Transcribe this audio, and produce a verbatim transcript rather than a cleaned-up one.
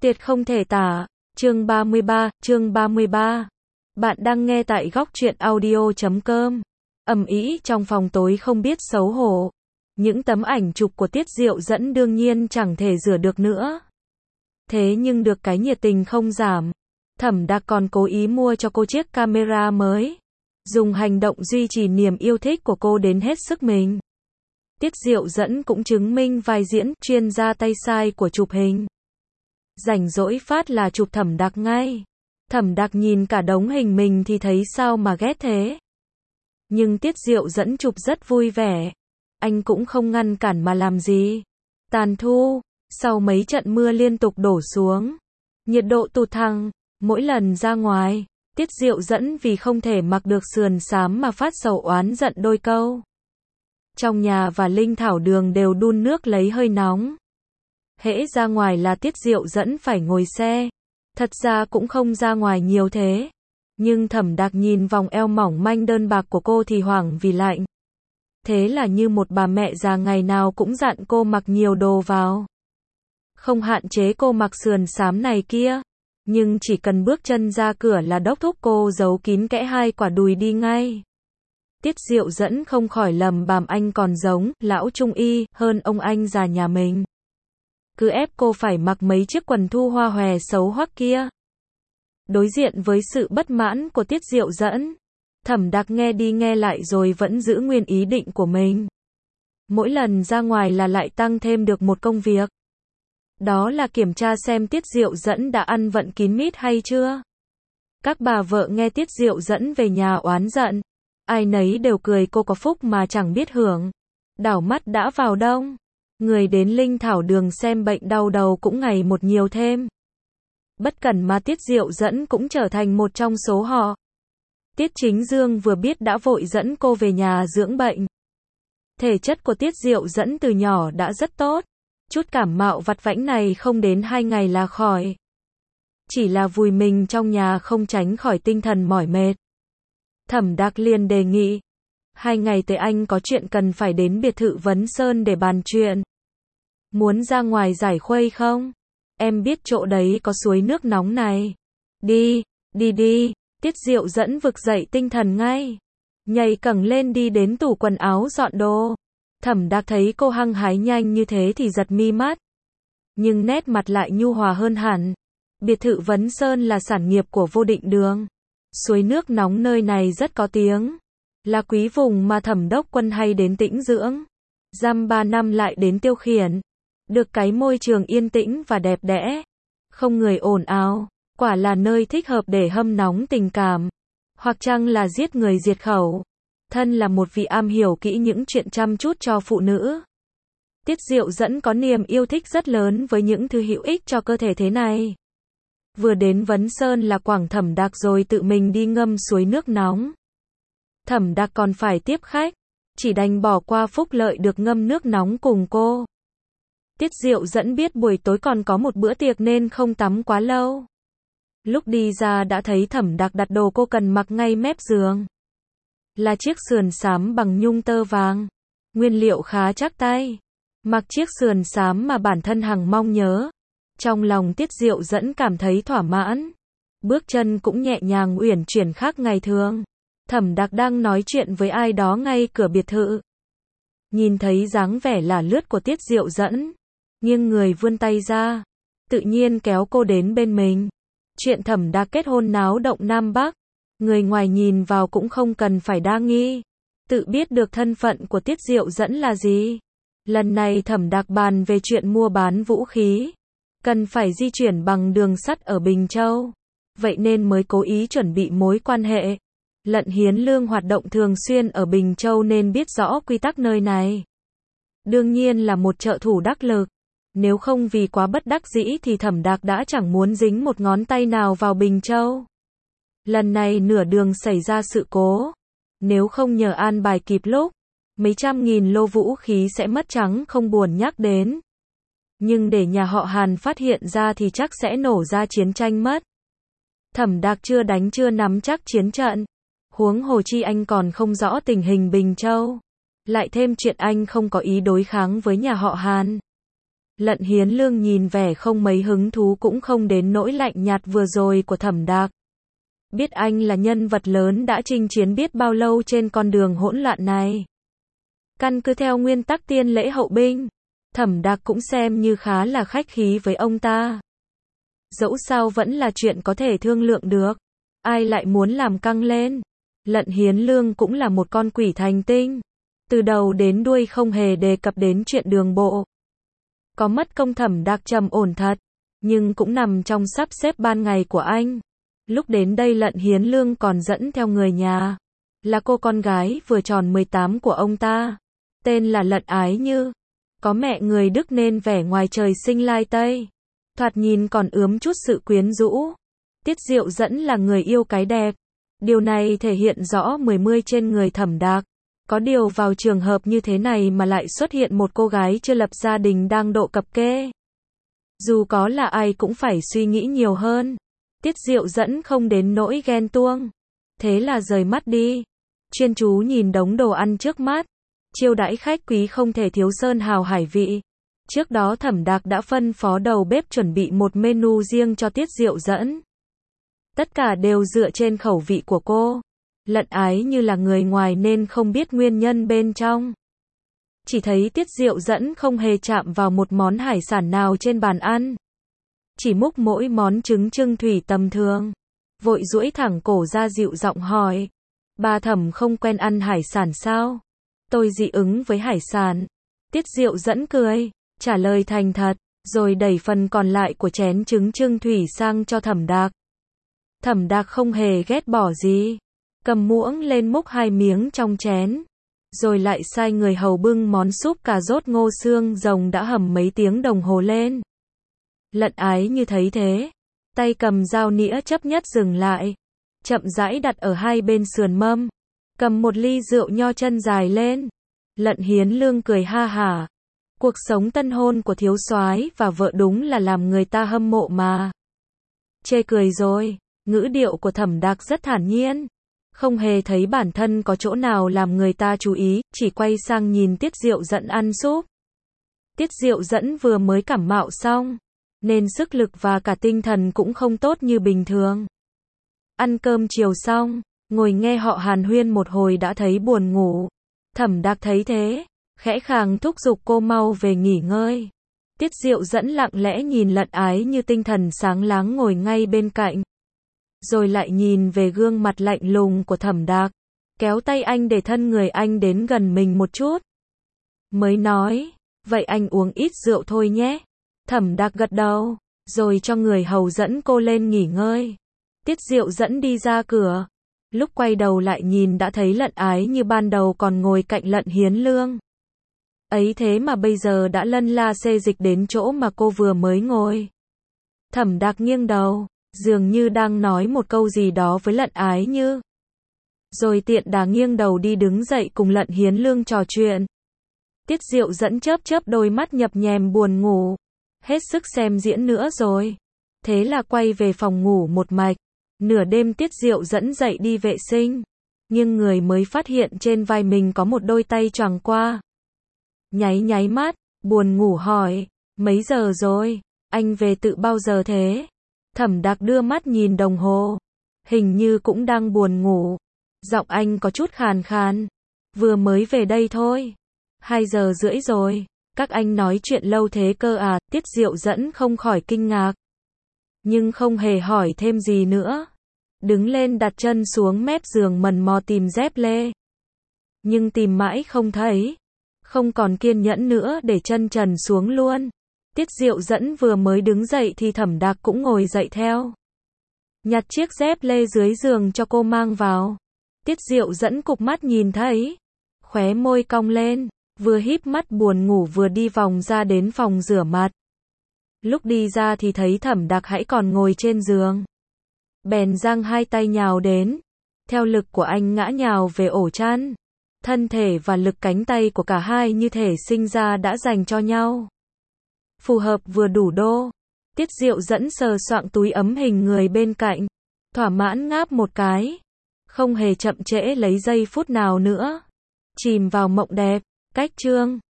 Tuyệt không thể tả. Chương ba mươi ba, chương ba mươi ba. Bạn đang nghe tại góc truyện audio chấm com. Ầm ĩ trong phòng tối không biết xấu hổ. Những tấm ảnh chụp của Tiết Diệu Dẫn đương nhiên chẳng thể rửa được nữa. Thế nhưng được cái nhiệt tình không giảm. Thẩm Đạc còn cố ý mua cho cô chiếc camera mới. Dùng hành động duy trì niềm yêu thích của cô đến hết sức mình. Tiết Diệu Dẫn cũng chứng minh vai diễn chuyên gia tay sai của chụp hình. Rảnh rỗi phát là chụp Thẩm Đạc ngay. Thẩm Đạc nhìn cả đống hình mình thì thấy sao mà ghét thế. Nhưng Tiết Diệu Dẫn chụp rất vui vẻ. Anh cũng không ngăn cản mà làm gì. Tàn thu, sau mấy trận mưa liên tục đổ xuống, nhiệt độ tụt thăng, mỗi lần ra ngoài, Tiết Diệu Dẫn vì không thể mặc được sườn xám mà phát sầu oán giận đôi câu. Trong nhà và Linh Thảo Đường đều đun nước lấy hơi nóng. Hễ ra ngoài là Tiết Diệu Dẫn phải ngồi xe. Thật ra cũng không ra ngoài nhiều thế. Nhưng Thẩm Đạc nhìn vòng eo mỏng manh đơn bạc của cô thì hoảng vì lạnh. Thế là như một bà mẹ già ngày nào cũng dặn cô mặc nhiều đồ vào. Không hạn chế cô mặc sườn xám này kia. Nhưng chỉ cần bước chân ra cửa là đốc thúc cô giấu kín kẽ hai quả đùi đi ngay. Tiết Diệu Dẫn không khỏi lầm bàm anh còn giống lão trung y hơn ông anh già nhà mình. Cứ ép cô phải mặc mấy chiếc quần thu hoa hòe xấu hoắc kia. Đối diện với sự bất mãn của Tiết Diệu Dẫn, Thẩm Đạc nghe đi nghe lại rồi vẫn giữ nguyên ý định của mình. Mỗi lần ra ngoài là lại tăng thêm được một công việc. Đó là kiểm tra xem Tiết Diệu Dẫn đã ăn vận kín mít hay chưa. Các bà vợ nghe Tiết Diệu Dẫn về nhà oán giận. Ai nấy đều cười cô có phúc mà chẳng biết hưởng. Đảo mắt đã vào đông. Người đến Linh Thảo Đường xem bệnh đau đầu cũng ngày một nhiều thêm. Bất cẩn mà Tiết Diệu Dẫn cũng trở thành một trong số họ. Tiết Chính Dương vừa biết đã vội dẫn cô về nhà dưỡng bệnh. Thể chất của Tiết Diệu Dẫn từ nhỏ đã rất tốt. Chút cảm mạo vặt vãnh này không đến hai ngày là khỏi. Chỉ là vùi mình trong nhà không tránh khỏi tinh thần mỏi mệt. Thẩm Đạc liền đề nghị. Hai ngày tới anh có chuyện cần phải đến biệt thự Vấn Sơn để bàn chuyện. Muốn ra ngoài giải khuây không? Em biết chỗ đấy có suối nước nóng này. Đi, đi đi. Tiết Diệu Dẫn vực dậy tinh thần ngay. Nhảy cẳng lên đi đến tủ quần áo dọn đồ. Thẩm Đạc thấy cô hăng hái nhanh như thế thì giật mi mắt. Nhưng nét mặt lại nhu hòa hơn hẳn. Biệt thự Vấn Sơn là sản nghiệp của Vô Định Đường. Suối nước nóng nơi này rất có tiếng. Là quý vùng mà Thẩm Đốc Quân hay đến tĩnh dưỡng. Dăm ba năm lại đến tiêu khiển. Được cái môi trường yên tĩnh và đẹp đẽ. Không người ồn ào. Quả là nơi thích hợp để hâm nóng tình cảm. Hoặc chăng là giết người diệt khẩu. Thân là một vị am hiểu kỹ những chuyện chăm chút cho phụ nữ. Tiết Diệu Dẫn có niềm yêu thích rất lớn với những thứ hữu ích cho cơ thể thế này. Vừa đến Vấn Sơn là quảng Thẩm Đạc rồi tự mình đi ngâm suối nước nóng. Thẩm Đạc còn phải tiếp khách. Chỉ đành bỏ qua phúc lợi được ngâm nước nóng cùng cô. Tiết Diệu Dẫn biết buổi tối còn có một bữa tiệc nên không tắm quá lâu. Lúc đi ra đã thấy Thẩm Đạc đặt đồ cô cần mặc ngay mép giường. Là chiếc sườn xám bằng nhung tơ vàng. Nguyên liệu khá chắc tay. Mặc chiếc sườn xám mà bản thân hằng mong nhớ. Trong lòng Tiết Diệu Dẫn cảm thấy thỏa mãn. Bước chân cũng nhẹ nhàng uyển chuyển khác ngày thường. Thẩm Đạc đang nói chuyện với ai đó ngay cửa biệt thự. Nhìn thấy dáng vẻ là lướt của Tiết Diệu Dẫn. Nghiêng người vươn tay ra. Tự nhiên kéo cô đến bên mình. Chuyện Thẩm Đạc kết hôn náo động Nam Bắc. Người ngoài nhìn vào cũng không cần phải đa nghi. Tự biết được thân phận của Tiết Diệu Dẫn là gì. Lần này Thẩm Đạc bàn về chuyện mua bán vũ khí. Cần phải di chuyển bằng đường sắt ở Bình Châu. Vậy nên mới cố ý chuẩn bị mối quan hệ. Lận Hiến Lương hoạt động thường xuyên ở Bình Châu nên biết rõ quy tắc nơi này. Đương nhiên là một trợ thủ đắc lực. Nếu không vì quá bất đắc dĩ thì Thẩm Đạc đã chẳng muốn dính một ngón tay nào vào Bình Châu. Lần này nửa đường xảy ra sự cố. Nếu không nhờ an bài kịp lúc, mấy trăm nghìn lô vũ khí sẽ mất trắng không buồn nhắc đến. Nhưng để nhà họ Hàn phát hiện ra thì chắc sẽ nổ ra chiến tranh mất. Thẩm Đạc chưa đánh chưa nắm chắc chiến trận. Huống hồ chi anh còn không rõ tình hình Bình Châu. Lại thêm chuyện anh không có ý đối kháng với nhà họ Hàn. Lận Hiến Lương nhìn vẻ không mấy hứng thú cũng không đến nỗi lạnh nhạt vừa rồi của Thẩm Đạc. Biết anh là nhân vật lớn đã chinh chiến biết bao lâu trên con đường hỗn loạn này. Căn cứ theo nguyên tắc tiên lễ hậu binh, Thẩm Đạc cũng xem như khá là khách khí với ông ta. Dẫu sao vẫn là chuyện có thể thương lượng được. Ai lại muốn làm căng lên. Lận Hiến Lương cũng là một con quỷ thành tinh. Từ đầu đến đuôi không hề đề cập đến chuyện đường bộ. Có mất công Thẩm Đạc trầm ổn thật. Nhưng cũng nằm trong sắp xếp ban ngày của anh. Lúc đến đây Lận Hiến Lương còn dẫn theo người nhà. Là cô con gái vừa tròn mười tám của ông ta. Tên là Lận Ái Như. Có mẹ người Đức nên vẻ ngoài trời sinh lai Tây. Thoạt nhìn còn ướm chút sự quyến rũ. Tiết Diệu Dẫn là người yêu cái đẹp. Điều này thể hiện rõ mười mươi trên người Thẩm Đạc. Có điều vào trường hợp như thế này mà lại xuất hiện một cô gái chưa lập gia đình đang độ cập kê. Dù có là ai cũng phải suy nghĩ nhiều hơn. Tiết Diệu Dẫn không đến nỗi ghen tuông. Thế là rời mắt đi. Chuyên chú nhìn đống đồ ăn trước mắt. Chiêu đãi khách quý không thể thiếu sơn hào hải vị. Trước đó Thẩm Đạc đã phân phó đầu bếp chuẩn bị một menu riêng cho Tiết Diệu Dẫn. Tất cả đều dựa trên khẩu vị của cô. Lận Ái Như là người ngoài nên không biết nguyên nhân bên trong. Chỉ thấy Tiết Diệu Dẫn không hề chạm vào một món hải sản nào trên bàn ăn. Chỉ múc mỗi món trứng trưng thủy tầm thường. Vội duỗi thẳng cổ ra dịu giọng hỏi. Bà Thẩm không quen ăn hải sản sao? Tôi dị ứng với hải sản. Tiết Diệu Dẫn cười, trả lời thành thật, rồi đẩy phần còn lại của chén trứng trưng thủy sang cho Thẩm Đạc. Thẩm Đạc không hề ghét bỏ gì. Cầm muỗng lên múc hai miếng trong chén. Rồi lại sai người hầu bưng món súp cà rốt ngô xương rồng đã hầm mấy tiếng đồng hồ lên. Lận Ái Như thấy thế. Tay cầm dao nĩa chấp nhất dừng lại. Chậm rãi đặt ở hai bên sườn mâm. Cầm một ly rượu nho chân dài lên. Lận Hiến Lương cười ha hả. Cuộc sống tân hôn của thiếu soái và vợ đúng là làm người ta hâm mộ mà. Chê cười rồi. Ngữ điệu của Thẩm Đạc rất thản nhiên. Không hề thấy bản thân có chỗ nào làm người ta chú ý, chỉ quay sang nhìn Tiết Diệu Dẫn ăn súp. Tiết Diệu Dẫn vừa mới cảm mạo xong, nên sức lực và cả tinh thần cũng không tốt như bình thường. Ăn cơm chiều xong, ngồi nghe họ hàn huyên một hồi đã thấy buồn ngủ. Thẩm Đạc thấy thế, khẽ khàng thúc giục cô mau về nghỉ ngơi. Tiết Diệu Dẫn lặng lẽ nhìn Lận Ái Như tinh thần sáng láng ngồi ngay bên cạnh. Rồi lại nhìn về gương mặt lạnh lùng của Thẩm Đạc, kéo tay anh để thân người anh đến gần mình một chút. Mới nói, vậy anh uống ít rượu thôi nhé. Thẩm Đạc gật đầu, rồi cho người hầu dẫn cô lên nghỉ ngơi. Tiết Diệu Dẫn đi ra cửa. Lúc quay đầu lại nhìn đã thấy Lận Ái Như ban đầu còn ngồi cạnh Lận Hiến Lương. Ấy thế mà bây giờ đã lân la xê dịch đến chỗ mà cô vừa mới ngồi. Thẩm Đạc nghiêng đầu, dường như đang nói một câu gì đó với Lận Ái Như. Rồi tiện đà nghiêng đầu đi đứng dậy cùng Lận Hiến Lương trò chuyện. Tiết Diệu Dẫn chớp chớp đôi mắt nhập nhèm buồn ngủ. Hết sức xem diễn nữa rồi. Thế là quay về phòng ngủ một mạch. Nửa đêm Tiết Diệu Dẫn dậy đi vệ sinh. Nhưng người mới phát hiện trên vai mình có một đôi tay choàng qua. Nháy nháy mắt, buồn ngủ hỏi. Mấy giờ rồi? Anh về tự bao giờ thế? Thẩm Đạc đưa mắt nhìn đồng hồ. Hình như cũng đang buồn ngủ. Giọng anh có chút khàn khàn. Vừa mới về đây thôi. Hai giờ rưỡi rồi. Các anh nói chuyện lâu thế cơ à? Tiết Diệu Dẫn không khỏi kinh ngạc. Nhưng không hề hỏi thêm gì nữa. Đứng lên đặt chân xuống mép giường mần mò tìm dép lê. Nhưng tìm mãi không thấy. Không còn kiên nhẫn nữa để chân trần xuống luôn. Tiết Diệu Dẫn vừa mới đứng dậy thì Thẩm Đạc cũng ngồi dậy theo. Nhặt chiếc dép lê dưới giường cho cô mang vào. Tiết Diệu Dẫn cụp mắt nhìn thấy. Khóe môi cong lên. Vừa híp mắt buồn ngủ vừa đi vòng ra đến phòng rửa mặt. Lúc đi ra thì thấy Thẩm Đạc hãy còn ngồi trên giường. Bèn giang hai tay nhào đến. Theo lực của anh ngã nhào về ổ chăn. Thân thể và lực cánh tay của cả hai như thể sinh ra đã dành cho nhau. Phù hợp vừa đủ đô. Tiết Diệu Dẫn sờ soạng túi ấm hình người bên cạnh. Thỏa mãn ngáp một cái. Không hề chậm trễ lấy giây phút nào nữa. Chìm vào mộng đẹp. Cách chương